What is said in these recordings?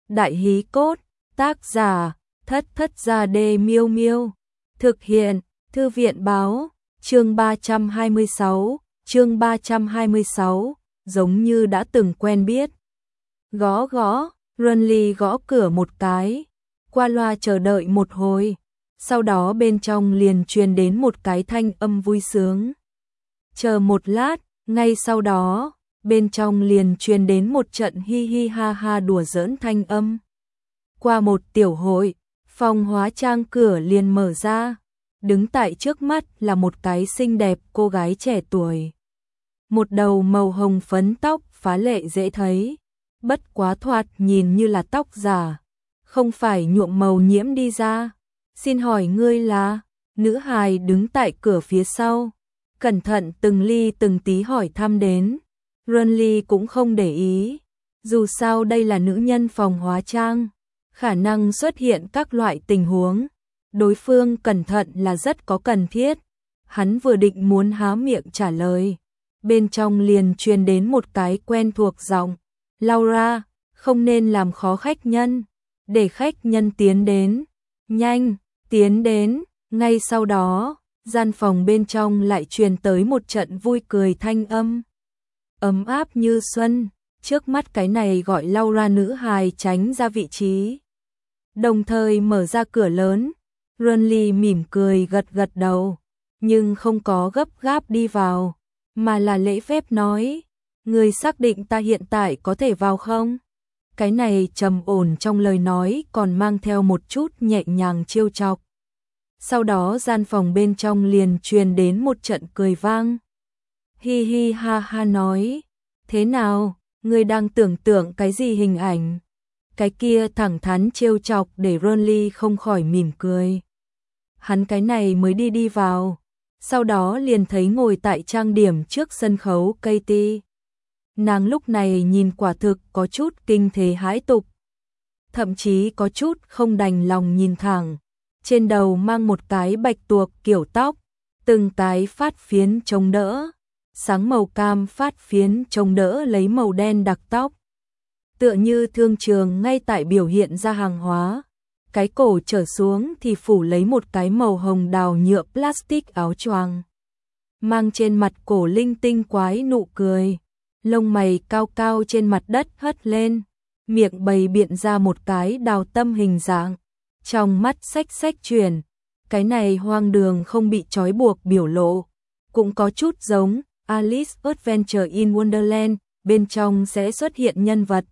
Đại hí cốt, tác giả, Thất Thất Gia Đê Miêu Miêu. Thực hiện, Thư viện báo, chương 326, giống như đã từng quen biết. Gõ gõ, Runly gõ cửa một cái, qua loa chờ đợi một hồi, sau đó bên trong liền truyền đến một cái thanh âm vui sướng. Chờ một lát, ngay sau đó, bên trong liền truyền đến một trận hi hi ha ha đùa giỡn thanh âm. Qua một tiểu hội, phòng hóa trang cửa liền mở ra, đứng tại trước mắt là một cái xinh đẹp cô gái trẻ tuổi. Một đầu màu hồng phấn tóc phá lệ dễ thấy, bất quá thoạt nhìn như là tóc giả, không phải nhuộm màu nhiễm đi ra. Xin hỏi ngươi là? Nữ hài đứng tại cửa phía sau, cẩn thận từng ly từng tí hỏi thăm đến. Runly cũng không để ý, dù sao đây là nữ nhân phòng hóa trang, khả năng xuất hiện các loại tình huống, đối phương cẩn thận là rất có cần thiết. Hắn vừa định muốn há miệng trả lời, bên trong liền truyền đến một cái quen thuộc giọng. Laura, không nên làm khó khách nhân, để khách nhân tiến đến, nhanh, tiến đến. Ngay sau đó, gian phòng bên trong lại truyền tới một trận vui cười thanh âm. Ấm áp như xuân, trước mắt cái này gọi Laura nữ hài tránh ra vị trí. Đồng thời mở ra cửa lớn, Runly mỉm cười gật gật đầu, nhưng không có gấp gáp đi vào, mà là lễ phép nói, người xác định ta hiện tại có thể vào không? Cái này trầm ổn trong lời nói còn mang theo một chút nhẹ nhàng trêu chọc. Sau đó gian phòng bên trong liền truyền đến một trận cười vang. Hi hi ha ha nói, thế nào, ngươi đang tưởng tượng cái gì hình ảnh? Cái kia thẳng thắn trêu chọc để Runly không khỏi mỉm cười. Hắn cái này mới đi vào, sau đó liền thấy ngồi tại trang điểm trước sân khấu Katie. Nàng lúc này nhìn quả thực có chút kinh thế hãi tục, thậm chí có chút không đành lòng nhìn thẳng. Trên đầu mang một cái bạch tuộc kiểu tóc, từng cái phát phiến chống đỡ, sáng màu cam phát phiến chống đỡ lấy màu đen đặc tóc. Tựa như thương trường ngay tại biểu hiện ra hàng hóa, cái cổ trở xuống thì phủ lấy một cái màu hồng đào nhựa plastic áo choàng. Mang trên mặt cổ linh tinh quái nụ cười, lông mày cao cao trên mặt đất hất lên, miệng bày biện ra một cái đào tâm hình dạng. Trong mắt xách xách chuyển, cái này hoang đường không bị trói buộc biểu lộ, cũng có chút giống Alice Adventure in Wonderland, bên trong sẽ xuất hiện nhân vật.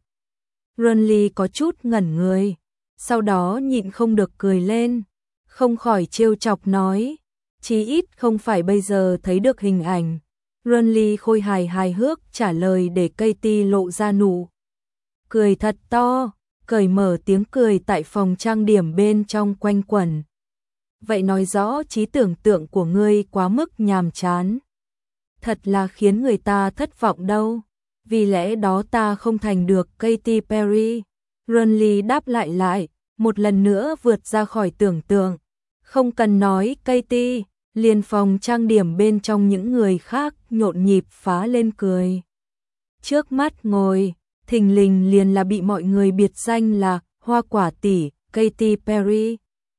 Runly có chút ngẩn người, sau đó nhịn không được cười lên, không khỏi trêu chọc nói, chí ít không phải bây giờ thấy được hình ảnh. Runly khôi hài hước trả lời để Katie lộ ra nụ cười thật to. Cởi mở tiếng cười tại phòng trang điểm bên trong quanh quẩn. Vậy nói rõ trí tưởng tượng của ngươi quá mức nhàm chán. Thật là khiến người ta thất vọng đâu. Vì lẽ đó ta không thành được Katy Perry. Runly đáp lại, một lần nữa vượt ra khỏi tưởng tượng. Không cần nói Katy, liền phòng trang điểm bên trong những người khác nhộn nhịp phá lên cười. Trước mắt ngồi thình lình liền là bị mọi người biệt danh là hoa quả tỷ Katy Perry.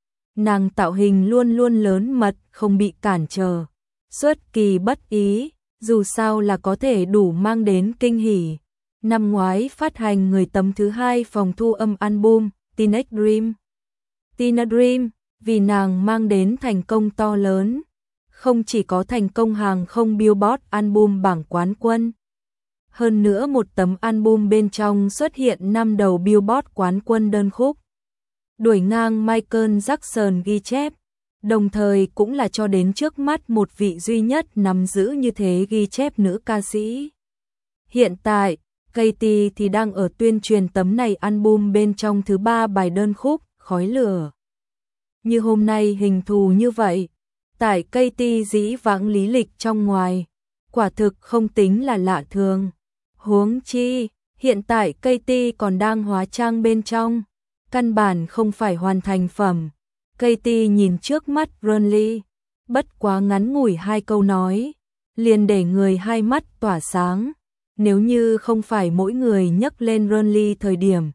Nàng tạo hình luôn luôn lớn mật, không bị cản trở, xuất kỳ bất ý, dù sao là có thể đủ mang đến kinh hỉ. Năm ngoái phát hành người tấm thứ 2 phòng thu âm album Teenage Dream. Tina Dream, vì nàng mang đến thành công to lớn, không chỉ có thành công hàng không Billboard album bảng quán quân. Hơn nữa một tấm album bên trong xuất hiện 5 đầu Billboard quán quân đơn khúc, đuổi ngang Michael Jackson ghi chép, đồng thời cũng là cho đến trước mắt một vị duy nhất nắm giữ như thế ghi chép nữ ca sĩ. Hiện tại, Katy thì đang ở tuyên truyền tấm này album bên trong thứ 3 bài đơn khúc, Khói lửa. Như hôm nay hình thù như vậy, tại Katy dĩ vãng lý lịch trong ngoài, quả thực không tính là lạ thường. Huống chi, hiện tại Katy còn đang hóa trang bên trong, căn bản không phải hoàn thành phẩm. Katy nhìn trước mắt Runly, bất quá ngắn ngủi 2 câu nói, liền để người hai mắt tỏa sáng. Nếu như không phải mỗi người nhắc lên Runly thời điểm,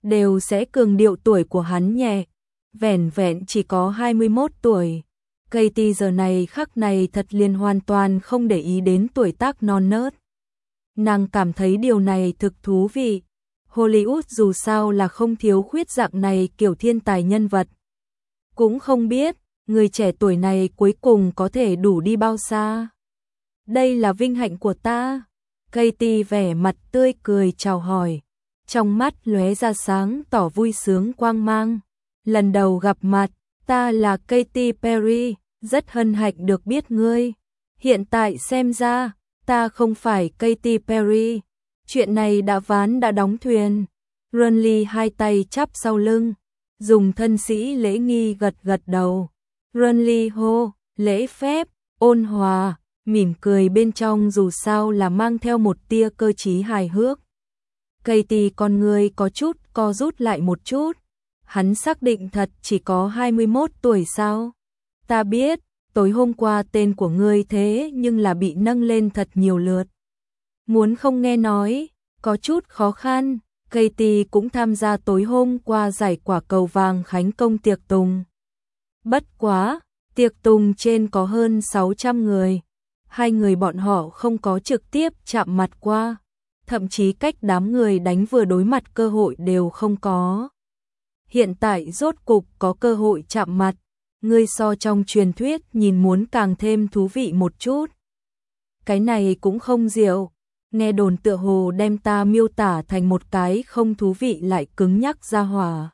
đều sẽ cường điệu tuổi của hắn nhẹ, vẻn vẹn chỉ có 21 tuổi. Katie giờ này khắc này thật liền hoàn toàn không để ý đến tuổi tác non nớt. Nàng cảm thấy điều này thực thú vị. Hollywood dù sao là không thiếu khuyết dạng này kiểu thiên tài nhân vật. Cũng không biết, người trẻ tuổi này cuối cùng có thể đủ đi bao xa. Đây là vinh hạnh của ta. Katie vẻ mặt tươi cười chào hỏi. Trong mắt lóe ra sáng tỏ vui sướng quang mang. Lần đầu gặp mặt, ta là Katy Perry, rất hân hạnh được biết ngươi. Hiện tại xem ra, ta không phải Katy Perry. Chuyện này đã ván đã đóng thuyền. Renly hai tay chắp sau lưng, dùng thân sĩ lễ nghi gật gật đầu. Renly hô, lễ phép, ôn hòa, mỉm cười bên trong dù sao là mang theo một tia cơ trí hài hước. Katie con người có chút co rút lại một chút. Hắn xác định thật chỉ có 21 tuổi sao? Ta biết, tối hôm qua tên của ngươi thế nhưng là bị nâng lên thật nhiều lượt. Muốn không nghe nói, có chút khó khăn. Katie cũng tham gia tối hôm qua giải quả cầu vàng khánh công tiệc tùng. Bất quá, tiệc tùng trên có hơn 600 người. Hai người bọn họ không có trực tiếp chạm mặt qua. Thậm chí cách đám người đánh vừa đối mặt cơ hội đều không có. Hiện tại rốt cục có cơ hội chạm mặt, ngươi so trong truyền thuyết nhìn muốn càng thêm thú vị một chút. Cái này cũng không diệu, nghe đồn tựa hồ đem ta miêu tả thành một cái không thú vị lại cứng nhắc ra hỏa.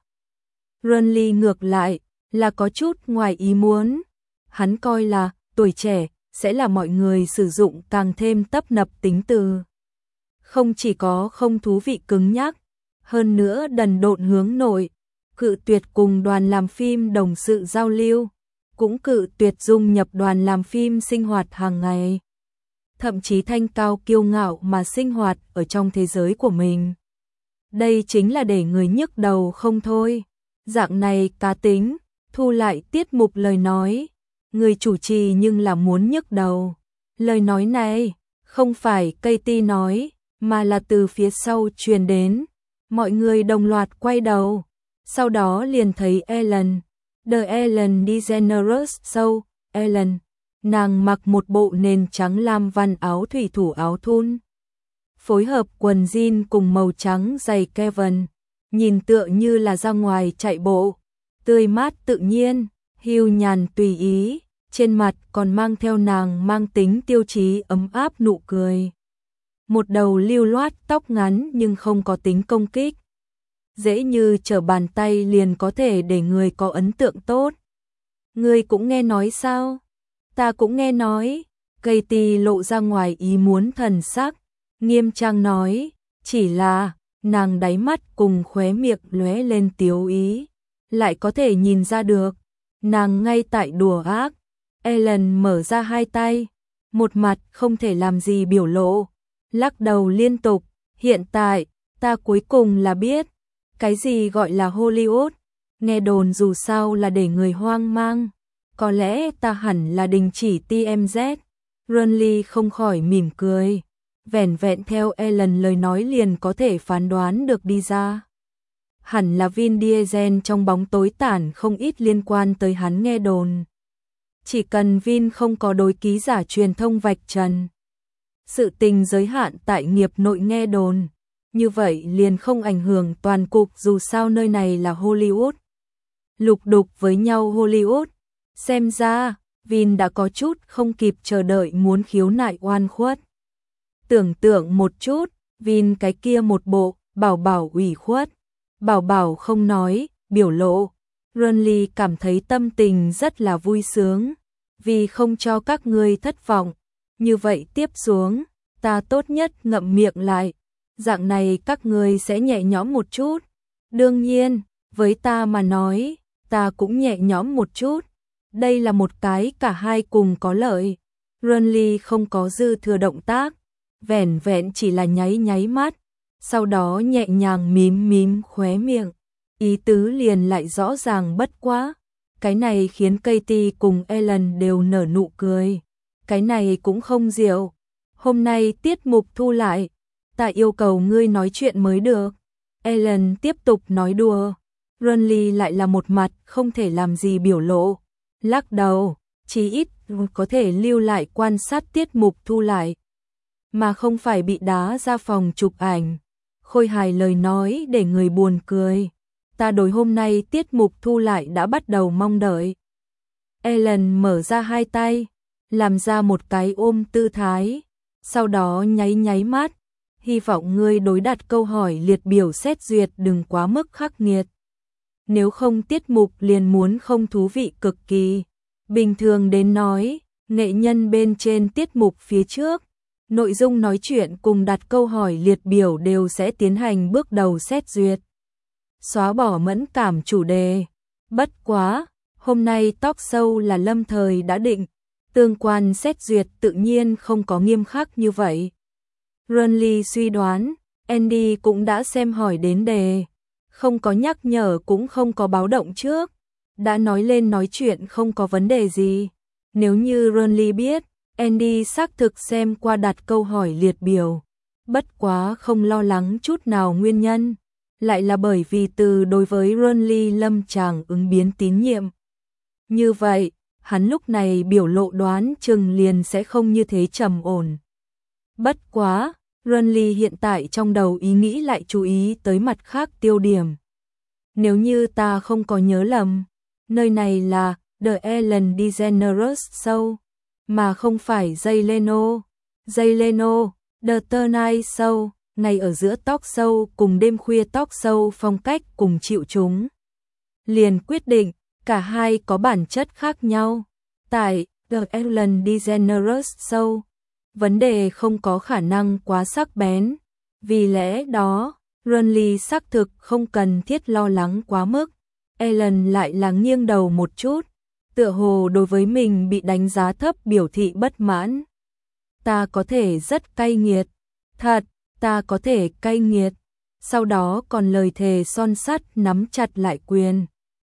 Renly ngược lại, là có chút ngoài ý muốn. Hắn coi là, tuổi trẻ, sẽ là mọi người sử dụng càng thêm tấp nập tính từ. Không chỉ có không thú vị cứng nhắc, hơn nữa đần độn hướng nội, cự tuyệt cùng đoàn làm phim đồng sự giao lưu, cũng cự tuyệt dung nhập đoàn làm phim sinh hoạt hàng ngày. Thậm chí thanh cao kiêu ngạo mà sinh hoạt ở trong thế giới của mình. Đây chính là để người nhức đầu không thôi. Dạng này cá tính, thu lại tiết mục lời nói. Người chủ trì nhưng là muốn nhức đầu. Lời nói này, không phải Katie nói, mà là từ phía sau truyền đến. Mọi người đồng loạt quay đầu. Sau đó liền thấy Ellen, The Ellen DeGeneres Show, Ellen. Nàng mặc một bộ nền trắng lam văn áo thủy thủ áo thun. Phối hợp quần jean cùng màu trắng giày Kevin. Nhìn tựa như là ra ngoài chạy bộ. Tươi mát tự nhiên, hiu nhàn tùy ý. Trên mặt còn mang theo nàng mang tính tiêu chí ấm áp nụ cười. Một đầu lưu loát tóc ngắn nhưng không có tính công kích. Dễ như trở bàn tay liền có thể để người có ấn tượng tốt. Ngươi cũng nghe nói sao? Ta cũng nghe nói. Katie lộ ra ngoài ý muốn thần sắc, nghiêm trang nói, chỉ là nàng đáy mắt cùng khóe miệng lóe lên tiếu ý, lại có thể nhìn ra được, nàng ngay tại đùa ác. Ellen mở ra hai tay, một mặt không thể làm gì biểu lộ, lắc đầu liên tục, hiện tại, ta cuối cùng là biết, cái gì gọi là Hollywood, nghe đồn dù sao là để người hoang mang, có lẽ ta hẳn là đình chỉ TMZ. Renly không khỏi mỉm cười, vẻn vẹn theo Ellen lời nói liền có thể phán đoán được đi ra. Hẳn là Vin Diesel trong bóng tối tản không ít liên quan tới hắn nghe đồn. Chỉ cần Vin không có đối ký giả truyền thông vạch trần sự tình giới hạn tại nghiệp nội nghe đồn, như vậy liền không ảnh hưởng toàn cục dù sao nơi này là Hollywood. Lục đục với nhau Hollywood, xem ra Vin đã có chút không kịp chờ đợi muốn khiếu nại oan khuất. Tưởng tượng một chút, Vin cái kia một bộ, bảo bảo ủy khuất. Bảo bảo không nói, biểu lộ. Renly cảm thấy tâm tình rất là vui sướng. Vì không cho các ngươi thất vọng. Như vậy tiếp xuống, ta tốt nhất ngậm miệng lại. Dạng này các ngươi sẽ nhẹ nhõm một chút. Đương nhiên, với ta mà nói, ta cũng nhẹ nhõm một chút. Đây là một cái cả hai cùng có lợi. Renly không có dư thừa động tác, vẻn vẹn chỉ là nháy nháy mắt, sau đó nhẹ nhàng mím mím khóe miệng. Ý tứ liền lại rõ ràng bất quá. Cái này khiến Katie cùng Ellen đều nở nụ cười. Cái này cũng không diệu. Hôm nay tiết mục thu lại, ta yêu cầu ngươi nói chuyện mới được. Ellen tiếp tục nói đùa. Renly lại là một mặt không thể làm gì biểu lộ. Lắc đầu, chí ít có thể lưu lại quan sát tiết mục thu lại, mà không phải bị đá ra phòng chụp ảnh. Khôi hài lời nói để người buồn cười. Ta đối hôm nay tiết mục thu lại đã bắt đầu mong đợi. Ellen mở ra hai tay, làm ra một cái ôm tư thái, sau đó nháy nháy mắt. Hy vọng ngươi đối đặt câu hỏi liệt biểu xét duyệt đừng quá mức khắc nghiệt. Nếu không tiết mục liền muốn không thú vị cực kỳ. Bình thường đến nói, nghệ nhân bên trên tiết mục phía trước, nội dung nói chuyện cùng đặt câu hỏi liệt biểu đều sẽ tiến hành bước đầu xét duyệt. Xóa bỏ mẫn cảm chủ đề. Bất quá, hôm nay talk show là lâm thời đã định, tương quan xét duyệt tự nhiên không có nghiêm khắc như vậy. Renly suy đoán, Andy cũng đã xem hỏi đến đề, không có nhắc nhở cũng không có báo động trước, đã nói lên nói chuyện không có vấn đề gì. Nếu như Renly biết, Andy xác thực xem qua đặt câu hỏi liệt biểu, bất quá không lo lắng chút nào nguyên nhân, lại là bởi vì từ đối với Renly lâm chàng ứng biến tín nhiệm. Như vậy, hắn lúc này biểu lộ đoán chừng liền sẽ không như thế trầm ổn. Bất quá, Renly hiện tại trong đầu ý nghĩ lại chú ý tới mặt khác tiêu điểm. Nếu như ta không có nhớ lầm, nơi này là The Ellen DeGeneres Show, mà không phải Jay Leno. Jay Leno, The Tonight Show, ngay ở giữa talk show cùng đêm khuya talk show phong cách cùng chịu chúng. Liền quyết định, cả hai có bản chất khác nhau. Tại The Ellen DeGeneres Show, vấn đề không có khả năng quá sắc bén. Vì lẽ đó, Renly xác thực không cần thiết lo lắng quá mức. Ellen lại là nghiêng đầu một chút, tựa hồ đối với mình bị đánh giá thấp biểu thị bất mãn. Ta có thể rất cay nghiệt. Thật, ta có thể cay nghiệt. Sau đó còn lời thề son sắt nắm chặt lại quyền.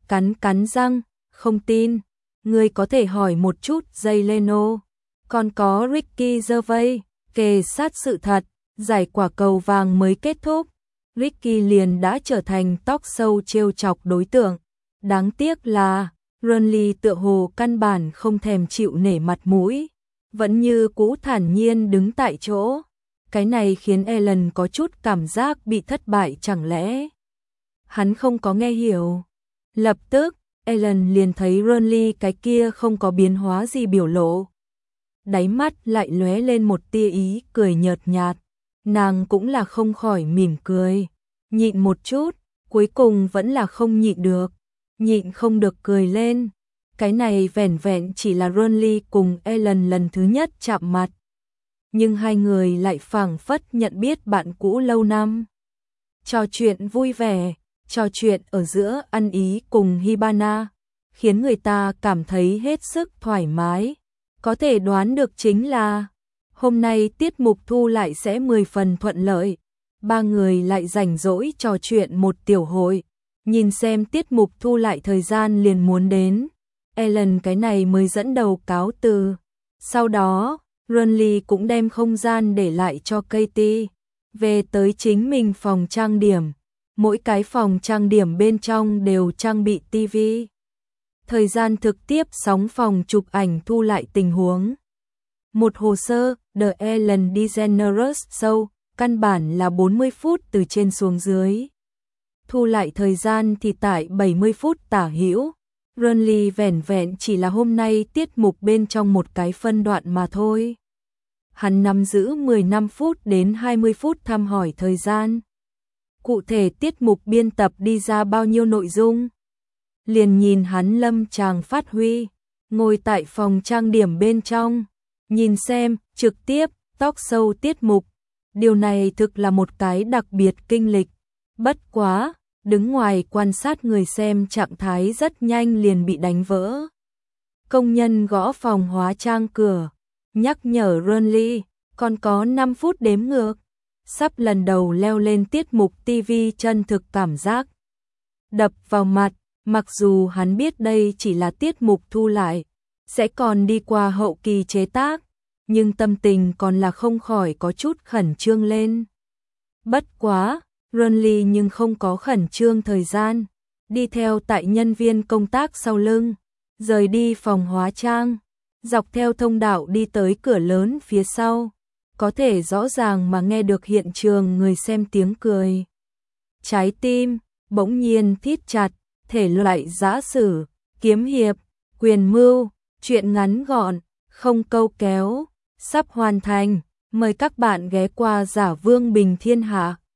Cắn răng, không tin. Ngươi có thể hỏi một chút Jay Leno. Còn có Ricky Gervais, kề sát sự thật, giải quả cầu vàng mới kết thúc. Ricky liền đã trở thành talk show trêu chọc đối tượng. Đáng tiếc là, Renly tựa hồ căn bản không thèm chịu nể mặt mũi, vẫn như cũ thản nhiên đứng tại chỗ. Cái này khiến Ellen có chút cảm giác bị thất bại chẳng lẽ. Hắn không có nghe hiểu. Lập tức, Ellen liền thấy Renly cái kia không có biến hóa gì biểu lộ. Đáy mắt lại lóe lên một tia ý cười nhợt nhạt. Nàng cũng là không khỏi mỉm cười. Nhịn một chút, cuối cùng vẫn là không nhịn được. Nhịn không được cười lên. Cái này vẻn vẹn chỉ là Renly cùng Ellen lần thứ nhất chạm mặt. Nhưng hai người lại phảng phất nhận biết bạn cũ lâu năm. Trò chuyện vui vẻ, trò chuyện ở giữa ăn ý cùng Hibana, khiến người ta cảm thấy hết sức thoải mái. Có thể đoán được chính là, hôm nay tiết mục thu lại sẽ 10 phần thuận lợi. Ba người lại rảnh rỗi trò chuyện một tiểu hội, nhìn xem tiết mục thu lại thời gian liền muốn đến. Ellen cái này mới dẫn đầu cáo từ. Sau đó, Renly cũng đem không gian để lại cho Katie, về tới chính mình phòng trang điểm. Mỗi cái phòng trang điểm bên trong đều trang bị TV. Thời gian trực tiếp sóng phòng chụp ảnh thu lại tình huống. Một hồ sơ, The Ellen DeGeneres Show, căn bản là 40 phút từ trên xuống dưới. Thu lại thời gian thì tại 70 phút tả hữu. Renly vẻn vẹn chỉ là hôm nay tiết mục bên trong một cái phân đoạn mà thôi. Hắn nắm giữ 15 phút đến 20 phút thăm hỏi thời gian. Cụ thể tiết mục biên tập đi ra bao nhiêu nội dung, liền nhìn hắn lâm chàng phát huy, ngồi tại phòng trang điểm bên trong, nhìn xem, trực tiếp, talk show tiết mục. Điều này thực là một cái đặc biệt kinh lịch. Bất quá, đứng ngoài quan sát người xem trạng thái rất nhanh liền bị đánh vỡ. Công nhân gõ phòng hóa trang cửa, nhắc nhở Renly, còn có 5 phút đếm ngược. Sắp lần đầu leo lên tiết mục TV chân thực cảm giác đập vào mặt, mặc dù hắn biết đây chỉ là tiết mục thu lại, sẽ còn đi qua hậu kỳ chế tác, nhưng tâm tình còn là không khỏi có chút khẩn trương lên. Bất quá, Runly nhưng không có khẩn trương thời gian, đi theo tại nhân viên công tác sau lưng, rời đi phòng hóa trang, dọc theo thông đạo đi tới cửa lớn phía sau, có thể rõ ràng mà nghe được hiện trường người xem tiếng cười. Trái tim bỗng nhiên thít chặt, thể loại giã sử, kiếm hiệp, quyền mưu, truyện ngắn gọn, không câu kéo, sắp hoàn thành. Mời các bạn ghé qua Giả Vương Bình Thiên Hạ.